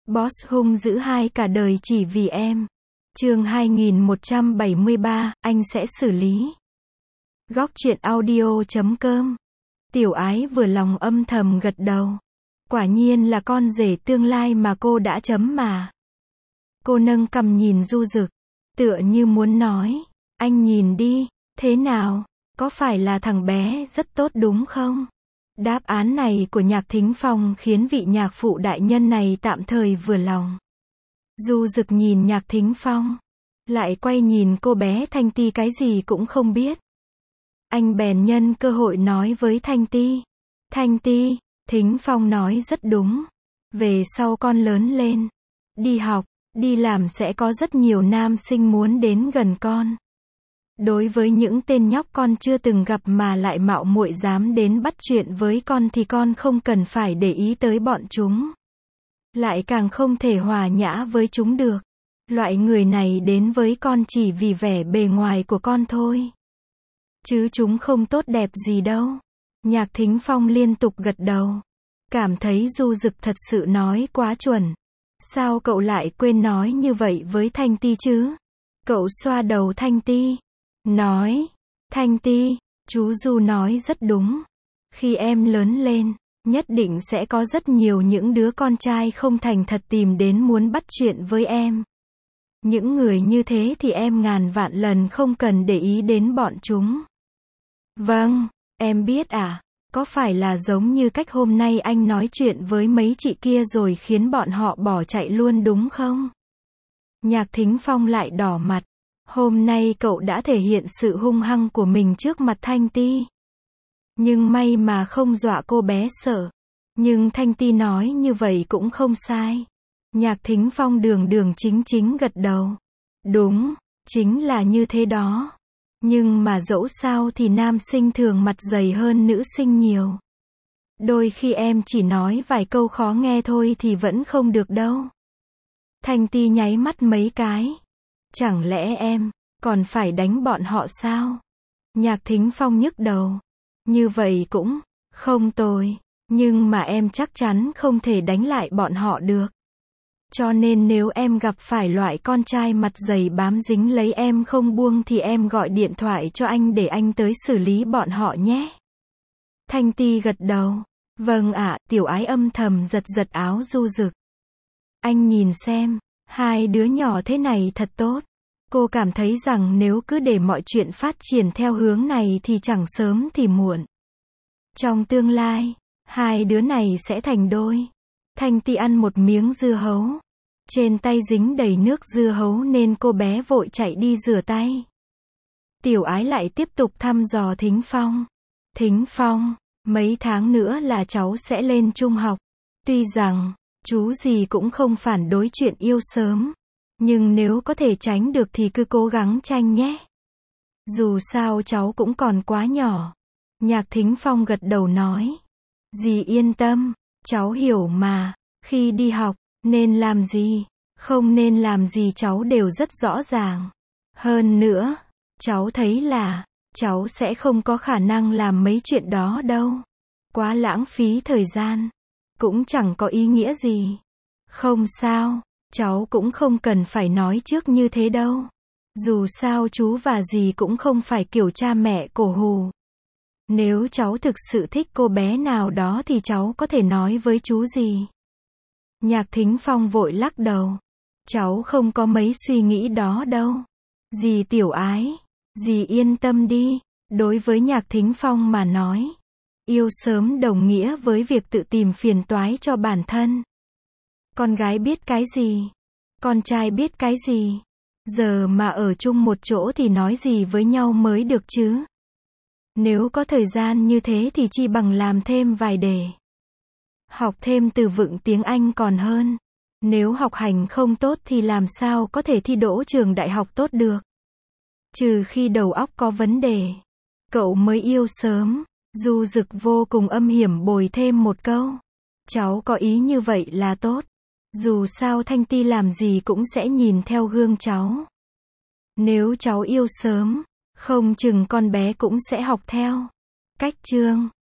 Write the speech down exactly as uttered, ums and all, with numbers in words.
Boss hung dữ hai cả đời chỉ vì em. Chương hai nghìn một trăm bảy mươi ba, anh sẽ xử lý. Góc truyện audio chấm com. Tiểu Ái vừa lòng âm thầm gật đầu. Quả nhiên là con rể tương lai mà cô đã chấm mà. Cô nâng cằm nhìn Du Dực, tựa như muốn nói, anh nhìn đi, thế nào, có phải là thằng bé rất tốt đúng không? Đáp án này của Nhạc Thính Phong khiến vị nhạc phụ đại nhân này tạm thời vừa lòng. Du Dực nhìn Nhạc Thính Phong, lại quay nhìn cô bé Thanh Ti cái gì cũng không biết. Anh bèn nhân cơ hội nói với Thanh Ti. Thanh Ti, Thính Phong nói rất đúng. Về sau con lớn lên, đi học, đi làm sẽ có rất nhiều nam sinh muốn đến gần con. Đối với những tên nhóc con chưa từng gặp mà lại mạo muội dám đến bắt chuyện với con thì con không cần phải để ý tới bọn chúng. Lại càng không thể hòa nhã với chúng được. Loại người này đến với con chỉ vì vẻ bề ngoài của con thôi. Chứ chúng không tốt đẹp gì đâu. Nhạc Thính Phong liên tục gật đầu. Cảm thấy Du Dực thật sự nói quá chuẩn. Sao cậu lại quên nói như vậy với Thanh Ti chứ? Cậu xoa đầu Thanh Ti. Nói, Thanh Ti, chú Du nói rất đúng. Khi em lớn lên, nhất định sẽ có rất nhiều những đứa con trai không thành thật tìm đến muốn bắt chuyện với em. Những người như thế thì em ngàn vạn lần không cần để ý đến bọn chúng. Vâng, em biết à, có phải là giống như cách hôm nay anh nói chuyện với mấy chị kia rồi khiến bọn họ bỏ chạy luôn đúng không? Nhạc Thính Phong lại đỏ mặt. Hôm nay cậu đã thể hiện sự hung hăng của mình trước mặt Thanh Ti. Nhưng may mà không dọa cô bé sợ. Nhưng Thanh Ti nói như vậy cũng không sai. Nhạc Thính Phong đường đường chính chính gật đầu. Đúng, chính là như thế đó. Nhưng mà dẫu sao thì nam sinh thường mặt dày hơn nữ sinh nhiều. Đôi khi em chỉ nói vài câu khó nghe thôi thì vẫn không được đâu. Thanh Ti nháy mắt mấy cái. Chẳng lẽ em còn phải đánh bọn họ sao? Nhạc Thính Phong nhức đầu. Như vậy cũng không tồi, nhưng mà em chắc chắn không thể đánh lại bọn họ được. Cho nên nếu em gặp phải loại con trai mặt dày bám dính lấy em không buông thì em gọi điện thoại cho anh để anh tới xử lý bọn họ nhé. Thanh Ti gật đầu. Vâng ạ. Tiểu Ái âm thầm giật giật áo Du Dực. Anh nhìn xem, hai đứa nhỏ thế này thật tốt. Cô cảm thấy rằng nếu cứ để mọi chuyện phát triển theo hướng này thì chẳng sớm thì muộn. Trong tương lai, hai đứa này sẽ thành đôi. Thanh Ti ăn một miếng dưa hấu. Trên tay dính đầy nước dưa hấu nên cô bé vội chạy đi rửa tay. Tiểu Ái lại tiếp tục thăm dò Thính Phong. Thính Phong, mấy tháng nữa là cháu sẽ lên trung học. Tuy rằng, chú gì cũng không phản đối chuyện yêu sớm. Nhưng nếu có thể tránh được thì cứ cố gắng tranh nhé. Dù sao cháu cũng còn quá nhỏ. Nhạc Thính Phong gật đầu nói. Dì yên tâm, cháu hiểu mà. Khi đi học, nên làm gì, không nên làm gì cháu đều rất rõ ràng. Hơn nữa, cháu thấy là, cháu sẽ không có khả năng làm mấy chuyện đó đâu. Quá lãng phí thời gian. Cũng chẳng có ý nghĩa gì. Không sao. Cháu cũng không cần phải nói trước như thế đâu. Dù sao chú và dì cũng không phải kiểu cha mẹ cổ hù. Nếu cháu thực sự thích cô bé nào đó thì cháu có thể nói với chú dì. Nhạc Thính Phong vội lắc đầu. Cháu không có mấy suy nghĩ đó đâu. Dì Tiểu Ái, dì yên tâm đi. Đối với Nhạc Thính Phong mà nói, yêu sớm đồng nghĩa với việc tự tìm phiền toái cho bản thân. Con gái biết cái gì? Con trai biết cái gì? Giờ mà ở chung một chỗ thì nói gì với nhau mới được chứ? Nếu có thời gian như thế thì chi bằng làm thêm vài đề. Học thêm từ vựng tiếng Anh còn hơn. Nếu học hành không tốt thì làm sao có thể thi đỗ trường đại học tốt được? Trừ khi đầu óc có vấn đề. Cậu mới yêu sớm. Du Dực vô cùng âm hiểm bồi thêm một câu. Cháu có ý như vậy là tốt. Dù sao Thanh Ti làm gì cũng sẽ nhìn theo gương cháu. Nếu cháu yêu sớm, không chừng con bé cũng sẽ học theo. Cách chương